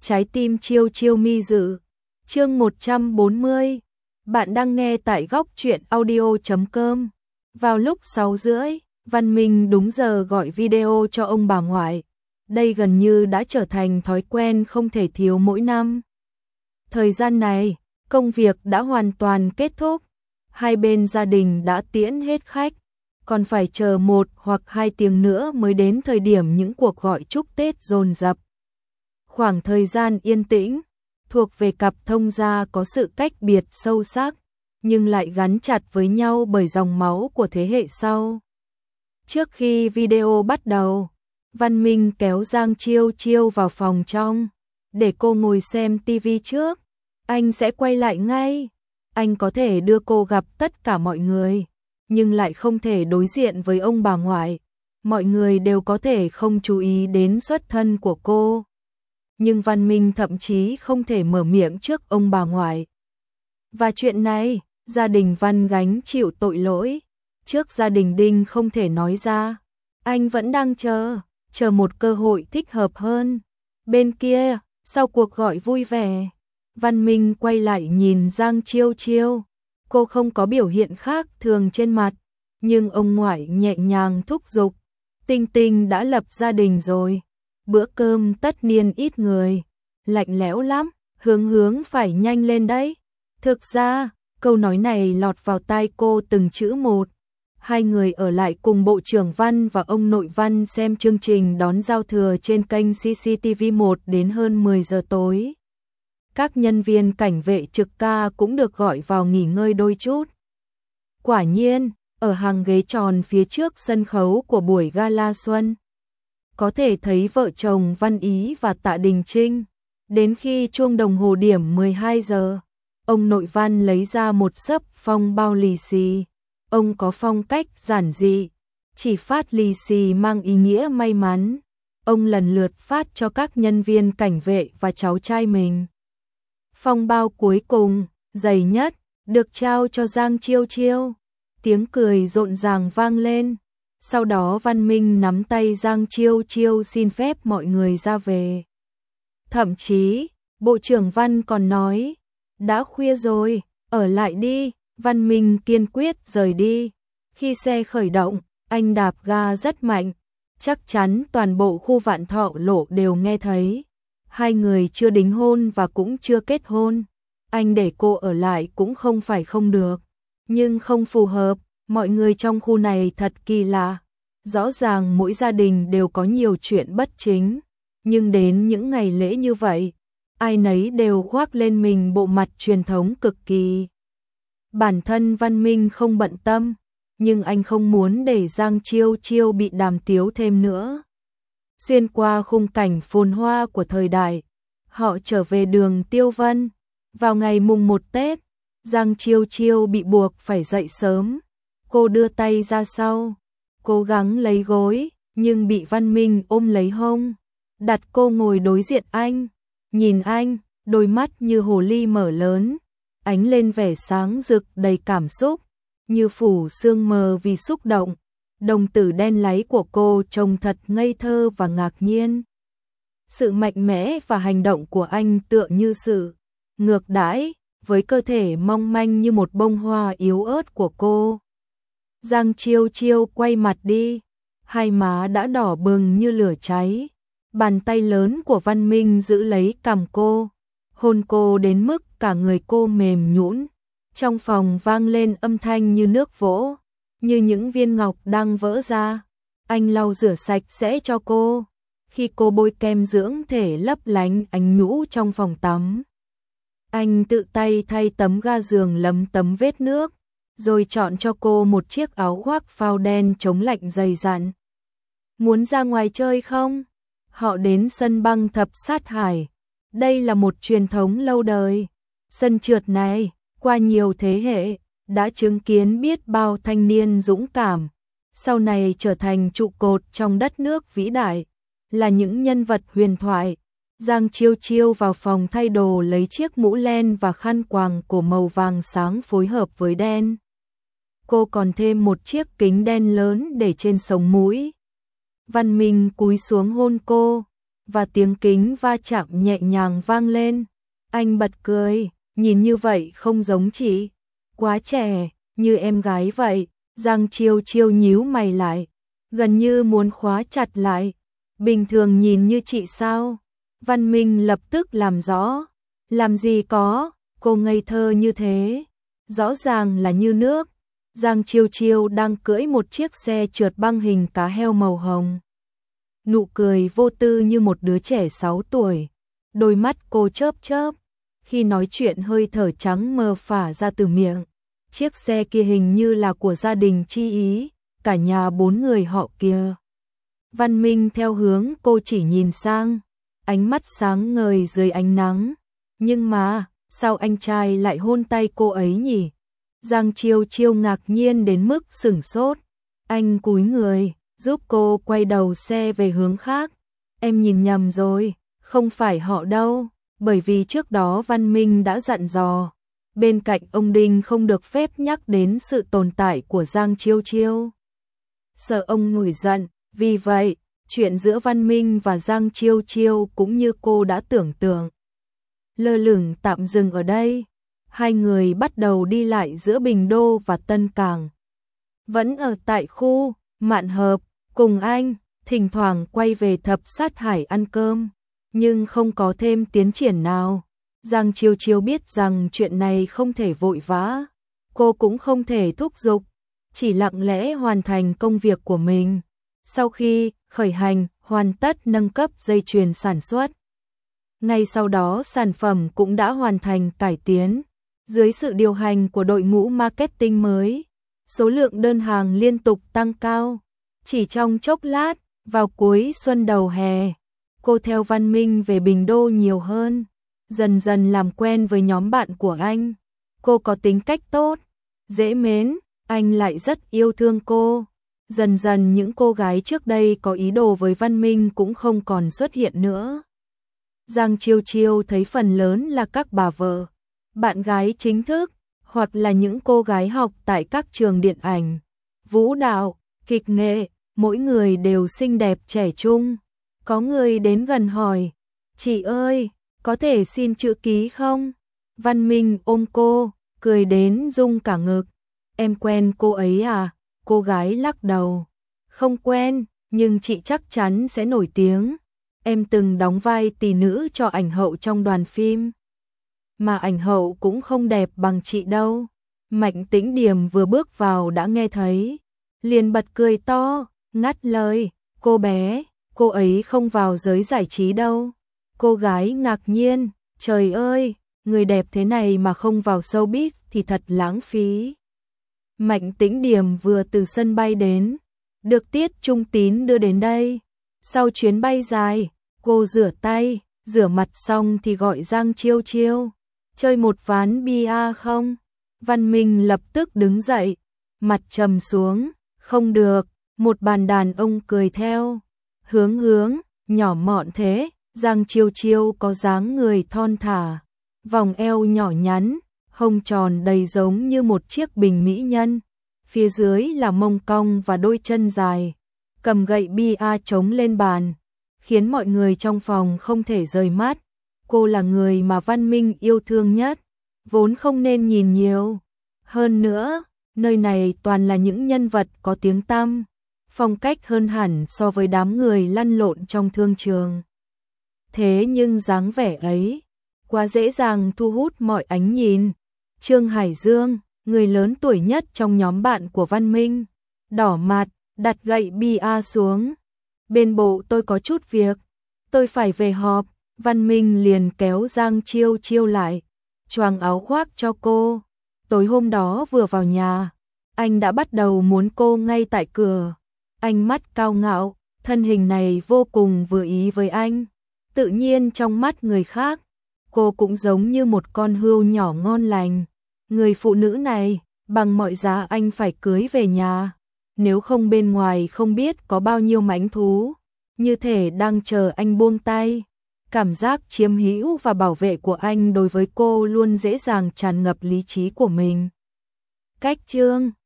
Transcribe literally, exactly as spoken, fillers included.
Trái tim chiêu chiêu mi dự. Chương một trăm bốn mươi. Bạn đang nghe tại góc truyện audio chấm com. Vào lúc sáu rưỡi, Văn Minh đúng giờ gọi video cho ông bà ngoại. Đây gần như đã trở thành thói quen không thể thiếu mỗi năm. Thời gian này, công việc đã hoàn toàn kết thúc. Hai bên gia đình đã tiễn hết khách. Còn phải chờ một hoặc hai tiếng nữa mới đến thời điểm những cuộc gọi chúc Tết dồn dập. Khoảng thời gian yên tĩnh, thuộc về cặp thông gia có sự cách biệt sâu sắc, nhưng lại gắn chặt với nhau bởi dòng máu của thế hệ sau. Trước khi video bắt đầu, Văn Minh kéo Giang Chiêu Chiêu vào phòng trong, để cô ngồi xem tivi trước. Anh sẽ quay lại ngay. Anh có thể đưa cô gặp tất cả mọi người, nhưng lại không thể đối diện với ông bà ngoại. Mọi người đều có thể không chú ý đến xuất thân của cô. Nhưng Văn Minh thậm chí không thể mở miệng trước ông bà ngoại. Và chuyện này, gia đình Văn gánh chịu tội lỗi. Trước gia đình Đinh không thể nói ra. Anh vẫn đang chờ, chờ một cơ hội thích hợp hơn. Bên kia, sau cuộc gọi vui vẻ, Văn Minh quay lại nhìn Giang Chiêu Chiêu. Cô không có biểu hiện khác thường trên mặt, nhưng ông ngoại nhẹ nhàng thúc giục. Tinh Tinh đã lập gia đình rồi. Bữa cơm tất niên ít người, lạnh lẽo lắm, Hướng Hướng phải nhanh lên đấy. Thực ra, câu nói này lọt vào tai cô từng chữ một. Hai người ở lại cùng Bộ trưởng Văn và ông nội Văn xem chương trình đón giao thừa trên kênh xê xê tê vê một đến hơn mười giờ tối. Các nhân viên cảnh vệ trực ca cũng được gọi vào nghỉ ngơi đôi chút. Quả nhiên, ở hàng ghế tròn phía trước sân khấu của buổi gala xuân, có thể thấy vợ chồng Văn Ý và Tạ Đình Trinh. Đến khi chuông đồng hồ điểm mười hai giờ, ông nội Văn lấy ra một xấp phong bao lì xì. Ông có phong cách giản dị, chỉ phát lì xì mang ý nghĩa may mắn. Ông lần lượt phát cho các nhân viên cảnh vệ và cháu trai mình. Phong bao cuối cùng, dày nhất, được trao cho Giang Chiêu Chiêu. Tiếng cười rộn ràng vang lên. Sau đó Văn Minh nắm tay Giang Chiêu Chiêu xin phép mọi người ra về. Thậm chí, Bộ trưởng Văn còn nói, đã khuya rồi, ở lại đi. Văn Minh kiên quyết rời đi. Khi xe khởi động, anh đạp ga rất mạnh. Chắc chắn toàn bộ khu Vạn Thọ Lộ đều nghe thấy. Hai người chưa đính hôn và cũng chưa kết hôn. Anh để cô ở lại cũng không phải không được. Nhưng không phù hợp, mọi người trong khu này thật kỳ lạ. Rõ ràng mỗi gia đình đều có nhiều chuyện bất chính. Nhưng đến những ngày lễ như vậy, ai nấy đều khoác lên mình bộ mặt truyền thống cực kỳ. Bản thân Văn Minh không bận tâm, nhưng anh không muốn để Giang Chiêu Chiêu bị đàm tiếu thêm nữa. Xuyên qua khung cảnh phồn hoa của thời đại, họ trở về đường Tiêu Vân. Vào ngày mùng một Tết, Giang Chiêu Chiêu bị buộc phải dậy sớm. Cô đưa tay ra sau, cố gắng lấy gối, nhưng bị Văn Minh ôm lấy hông. Đặt cô ngồi đối diện anh, nhìn anh, đôi mắt như hồ ly mở lớn, ánh lên vẻ sáng rực đầy cảm xúc, như phủ sương mờ vì xúc động. Đồng tử đen láy của cô trông thật ngây thơ và ngạc nhiên. Sự mạnh mẽ và hành động của anh tựa như sự ngược đãi với cơ thể mong manh như một bông hoa yếu ớt của cô. Giang Chiêu Chiêu quay mặt đi, hai má đã đỏ bừng như lửa cháy. Bàn tay lớn của Văn Minh giữ lấy cằm cô, hôn cô đến mức cả người cô mềm nhũn. Trong phòng vang lên âm thanh như nước vỗ, như những viên ngọc đang vỡ ra. Anh lau rửa sạch sẽ cho cô. Khi cô bôi kem dưỡng thể lấp lánh ánh nhũ trong phòng tắm, anh tự tay thay tấm ga giường lấm tấm vết nước, rồi chọn cho cô một chiếc áo khoác phao đen chống lạnh dày dặn. Muốn ra ngoài chơi không? Họ đến sân băng Thập Sát Hải. Đây là một truyền thống lâu đời. Sân trượt này, qua nhiều thế hệ, đã chứng kiến biết bao thanh niên dũng cảm, sau này trở thành trụ cột trong đất nước vĩ đại, là những nhân vật huyền thoại. Giang Chiêu Chiêu vào phòng thay đồ lấy chiếc mũ len và khăn quàng cổ màu vàng sáng phối hợp với đen. Cô còn thêm một chiếc kính đen lớn để trên sống mũi. Văn Minh cúi xuống hôn cô. và tiếng kính va chạm nhẹ nhàng vang lên. Anh bật cười, nhìn như vậy không giống chị, quá trẻ, như em gái vậy. Giang Chiêu Chiêu nhíu mày lại, gần như muốn khóa chặt lại. Bình thường nhìn như chị sao? Văn Minh lập tức làm rõ. Làm gì có, cô ngây thơ như thế, rõ ràng là như nước. Giang Chiêu Chiêu đang cưỡi một chiếc xe trượt băng hình cá heo màu hồng. Nụ cười vô tư như một đứa trẻ sáu tuổi, đôi mắt cô chớp chớp, khi nói chuyện hơi thở trắng mờ phả ra từ miệng. Chiếc xe kia hình như là của gia đình Chi Ý, cả nhà bốn người họ kia. Văn Minh theo hướng cô chỉ nhìn sang, ánh mắt sáng ngời dưới ánh nắng. Nhưng mà, sao anh trai lại hôn tay cô ấy nhỉ? Giang Chiêu Chiêu ngạc nhiên đến mức sửng sốt. Anh cúi người, giúp cô quay đầu xe về hướng khác. Em nhìn nhầm rồi, không phải họ đâu, bởi vì trước đó Văn Minh đã dặn dò. Bên cạnh ông Đinh không được phép nhắc đến sự tồn tại của Giang Chiêu Chiêu. Sợ ông nổi giận, vì vậy, chuyện giữa Văn Minh và Giang Chiêu Chiêu cũng như cô đã tưởng tượng. Lơ lửng tạm dừng ở đây, hai người bắt đầu đi lại giữa Bình Đô và Tân Cảng. Vẫn ở tại khu Mạn Hợp, cùng anh, thỉnh thoảng quay về Thập Sát Hải ăn cơm, nhưng không có thêm tiến triển nào. Giang Chiêu Chiêu biết rằng chuyện này không thể vội vã, cô cũng không thể thúc giục, chỉ lặng lẽ hoàn thành công việc của mình. Sau khi khởi hành, hoàn tất nâng cấp dây chuyền sản xuất. Ngay sau đó sản phẩm cũng đã hoàn thành cải tiến. Dưới sự điều hành của đội ngũ marketing mới, số lượng đơn hàng liên tục tăng cao. Chỉ trong chốc lát, vào cuối xuân đầu hè, cô theo Văn Minh về Bình Đô nhiều hơn, dần dần làm quen với nhóm bạn của anh. Cô có tính cách tốt, dễ mến, anh lại rất yêu thương cô. Dần dần những cô gái trước đây có ý đồ với Văn Minh cũng không còn xuất hiện nữa. Giang Chiêu Chiêu thấy phần lớn là các bà vợ, bạn gái chính thức, hoặc là những cô gái học tại các trường điện ảnh, vũ đạo, kịch nghệ, mỗi người đều xinh đẹp trẻ trung. Có người đến gần hỏi, chị ơi, có thể xin chữ ký không? Văn Minh ôm cô, cười đến rung cả ngực. Em quen cô ấy à? Cô gái lắc đầu. Không quen, nhưng chị chắc chắn sẽ nổi tiếng. Em từng đóng vai tỷ nữ cho ảnh hậu trong đoàn phim. Mà ảnh hậu cũng không đẹp bằng chị đâu. Mạnh Tĩnh Điềm vừa bước vào đã nghe thấy, liền bật cười to, ngắt lời, cô bé, cô ấy không vào giới giải trí đâu. Cô gái ngạc nhiên, trời ơi, người đẹp thế này mà không vào showbiz thì thật lãng phí. Mạnh Tĩnh Điềm vừa từ sân bay đến, được Tiết Trung Tín đưa đến đây. Sau chuyến bay dài, cô rửa tay, rửa mặt xong thì gọi Giang Chiêu Chiêu, chơi một ván bia không? Văn Minh lập tức đứng dậy, mặt trầm xuống, không được, một bàn đàn ông cười theo. Hướng hướng, nhỏ mọn thế, Giang Chiêu Chiêu có dáng người thon thả, vòng eo nhỏ nhắn, hông tròn đầy giống như một chiếc bình mỹ nhân. Phía dưới là mông cong và đôi chân dài, cầm gậy bia chống lên bàn, khiến mọi người trong phòng không thể rời mắt. Cô là người mà Văn Minh yêu thương nhất, vốn không nên nhìn nhiều. Hơn nữa, nơi này toàn là những nhân vật có tiếng tăm, phong cách hơn hẳn so với đám người lăn lộn trong thương trường. Thế nhưng dáng vẻ ấy, quá dễ dàng thu hút mọi ánh nhìn. Trương Hải Dương, người lớn tuổi nhất trong nhóm bạn của Văn Minh, đỏ mặt, đặt gậy bia xuống. Bên bộ tôi có chút việc, tôi phải về họp. Văn Minh liền kéo Giang Chiêu Chiêu lại, choàng áo khoác cho cô. Tối hôm đó vừa vào nhà, anh đã bắt đầu muốn cô ngay tại cửa. Ánh mắt cao ngạo, thân hình này vô cùng vừa ý với anh. Tự nhiên trong mắt người khác, cô cũng giống như một con hươu nhỏ ngon lành. Người phụ nữ này, bằng mọi giá anh phải cưới về nhà. Nếu không bên ngoài không biết có bao nhiêu mãnh thú, như thể đang chờ anh buông tay. Cảm giác chiếm hữu và bảo vệ của anh đối với cô luôn dễ dàng tràn ngập lý trí của mình. Cách chương